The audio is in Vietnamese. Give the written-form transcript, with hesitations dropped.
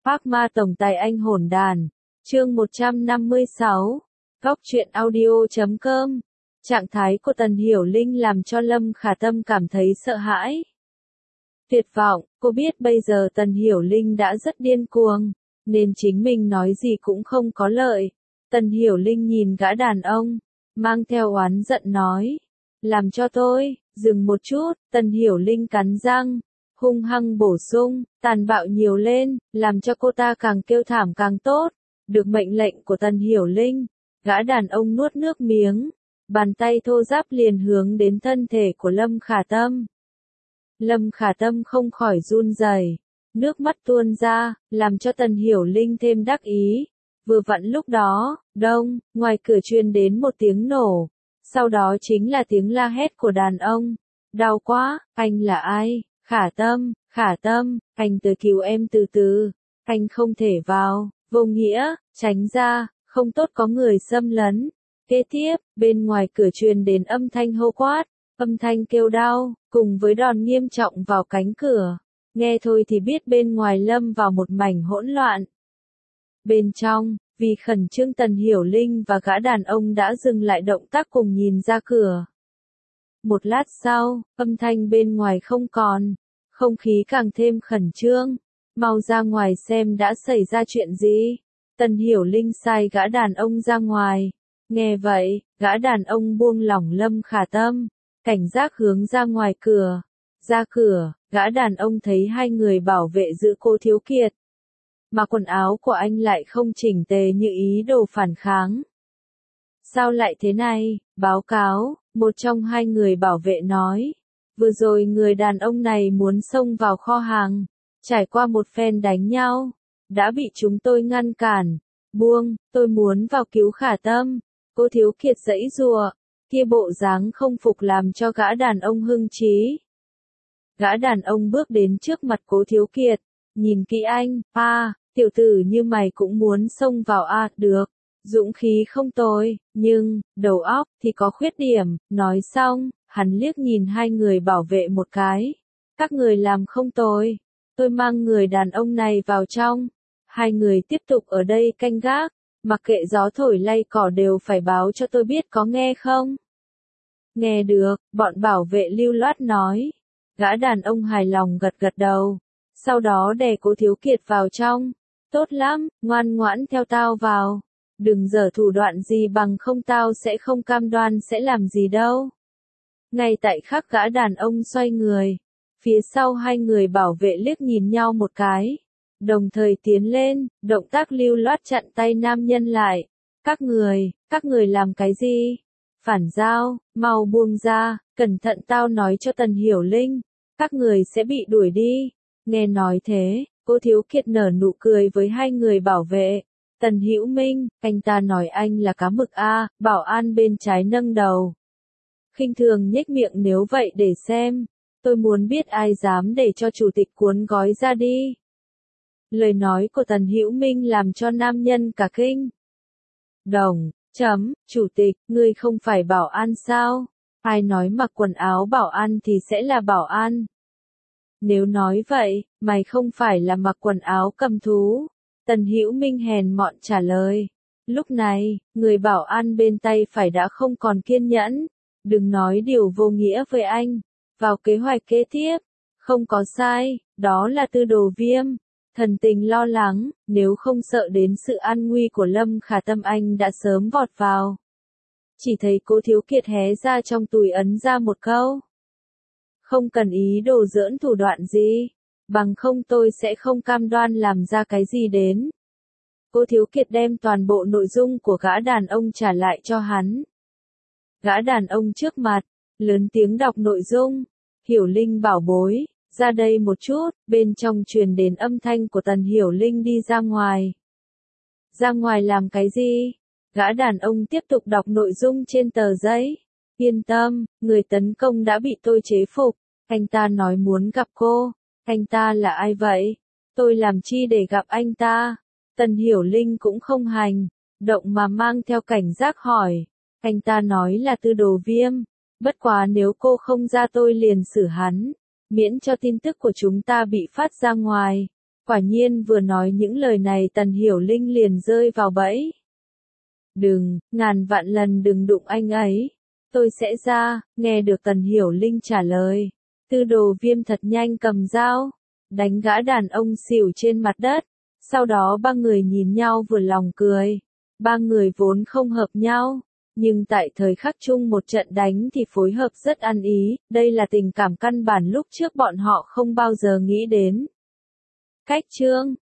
Phác ma tổng tài anh hồn đàn. Chương 156. Góc truyện audio.com. Trạng thái của Tần Hiểu Linh làm cho Lâm Khả Tâm cảm thấy sợ hãi. Tuyệt vọng, cô biết bây giờ Tần Hiểu Linh đã rất điên cuồng, nên chính mình nói gì cũng không có lợi. Tần Hiểu Linh nhìn gã đàn ông, mang theo oán giận nói. Làm cho tôi, dừng một chút, Tần Hiểu Linh cắn răng, hung hăng bổ sung, tàn bạo nhiều lên, làm cho cô ta càng kêu thảm càng tốt. Được mệnh lệnh của Tần Hiểu Linh, gã đàn ông nuốt nước miếng, bàn tay thô ráp liền hướng đến thân thể của Lâm Khả Tâm. Lâm Khả Tâm không khỏi run rẩy, nước mắt tuôn ra, làm cho Tần Hiểu Linh thêm đắc ý. Vừa vặn lúc đó, đông, ngoài cửa truyền đến một tiếng nổ, sau đó chính là tiếng la hét của đàn ông. Đau quá, anh là ai? Khả Tâm, anh tới cứu em từ từ, anh không thể vào, vô nghĩa, tránh ra, không tốt có người xâm lấn. Kế tiếp, bên ngoài cửa truyền đến âm thanh hô quát, âm thanh kêu đau, cùng với đòn nghiêm trọng vào cánh cửa. Nghe thôi thì biết bên ngoài lâm vào một mảnh hỗn loạn. Bên trong, vì khẩn trương Tần Hiểu Linh và gã đàn ông đã dừng lại động tác cùng nhìn ra cửa. Một lát sau, âm thanh bên ngoài không còn, không khí càng thêm khẩn trương. Mau ra ngoài xem đã xảy ra chuyện gì. Tần Hiểu Linh sai gã đàn ông ra ngoài. Nghe vậy, gã đàn ông buông lỏng Lâm Khả Tâm, cảnh giác hướng ra ngoài cửa. Ra cửa, gã đàn ông thấy hai người bảo vệ giữ cô Thiếu Kiệt. Mà quần áo của anh lại không chỉnh tề như ý đồ phản kháng. Sao lại thế này? Báo cáo, một trong hai người bảo vệ nói. Vừa rồi người đàn ông này muốn xông vào kho hàng, trải qua một phen đánh nhau, đã bị chúng tôi ngăn cản. Buông, tôi muốn vào cứu Khả Tâm. Cô Thiếu Kiệt giãy giụa, kia bộ dáng không phục làm cho gã đàn ông hưng trí. Gã đàn ông bước đến trước mặt Cố Thiếu Kiệt, nhìn kỹ anh, tiểu tử như mày cũng muốn xông vào được, dũng khí không tồi, nhưng, đầu óc thì có khuyết điểm. Nói xong, hắn liếc nhìn hai người bảo vệ một cái. Các người làm không tồi, tôi mang người đàn ông này vào trong. Hai người tiếp tục ở đây canh gác, mặc kệ gió thổi lay cỏ đều phải báo cho tôi biết, có nghe không? Nghe được, bọn bảo vệ lưu loát nói. Gã đàn ông hài lòng gật gật đầu, sau đó đè Cố Thiếu Kiệt vào trong. Tốt lắm, ngoan ngoãn theo tao vào. Đừng giở thủ đoạn gì bằng không tao sẽ không cam đoan sẽ làm gì đâu. Ngay tại khắc gã đàn ông xoay người, phía sau hai người bảo vệ liếc nhìn nhau một cái, đồng thời tiến lên, động tác lưu loát chặn tay nam nhân lại. Các người làm cái gì? Phản giao, mau buông ra, cẩn thận tao nói cho Tần Hiểu Linh, các người sẽ bị đuổi đi. Nghe nói thế, Cô Thiếu Kiệt nở nụ cười với hai người bảo vệ. Tần Hữu Minh, anh ta nói anh là cá mực a. Bảo an bên trái nâng đầu, khinh thường nhếch miệng, nếu vậy để xem, tôi muốn biết ai dám để cho chủ tịch cuốn gói ra đi. Lời nói của Tần Hữu Minh làm cho nam nhân cả kinh. Chủ tịch, ngươi không phải bảo an sao? Ai nói mặc quần áo bảo an thì sẽ là bảo an? Nếu nói vậy, mày không phải là mặc quần áo cầm thú. Tần Hữu Minh hèn mọn trả lời. Lúc này, người bảo an bên tay phải đã không còn kiên nhẫn. Đừng nói điều vô nghĩa với anh. Vào kế hoạch kế tiếp. Không có sai, đó là Tư Đồ Viêm. Thần tình lo lắng, nếu không sợ đến sự an nguy của Lâm Khả Tâm anh đã sớm vọt vào. Chỉ thấy Cố Thiếu Kiệt hé ra trong túi ấn ra một câu. Không cần ý đồ giỡn thủ đoạn gì, bằng không tôi sẽ không cam đoan làm ra cái gì đến. Cố Thiếu Kiệt đem toàn bộ nội dung của gã đàn ông trả lại cho hắn. Gã đàn ông trước mặt, lớn tiếng đọc nội dung. Hiểu Linh bảo bối, ra đây một chút. Bên trong truyền đến âm thanh của Tần Hiểu Linh đi ra ngoài. Ra ngoài làm cái gì? Gã đàn ông tiếp tục đọc nội dung trên tờ giấy. Yên tâm, người tấn công đã bị tôi chế phục. Anh ta nói muốn gặp cô. Anh ta là ai vậy? Tôi làm chi để gặp anh ta? Tần Hiểu Linh cũng không hành động mà mang theo cảnh giác hỏi. Anh ta nói là Tư Đồ Viêm. Bất quá nếu cô không ra tôi liền xử hắn, miễn cho tin tức của chúng ta bị phát ra ngoài. Quả nhiên vừa nói những lời này Tần Hiểu Linh liền rơi vào bẫy. Đừng, ngàn vạn lần đừng đụng anh ấy. Tôi sẽ ra, nghe được Tần Hiểu Linh trả lời. Tư Đồ Viêm thật nhanh cầm dao, đánh gã đàn ông xỉu trên mặt đất. Sau đó ba người nhìn nhau vừa lòng cười. Ba người vốn không hợp nhau, nhưng tại thời khắc chung một trận đánh thì phối hợp rất ăn ý. Đây là tình cảm căn bản lúc trước bọn họ không bao giờ nghĩ đến. Cách chương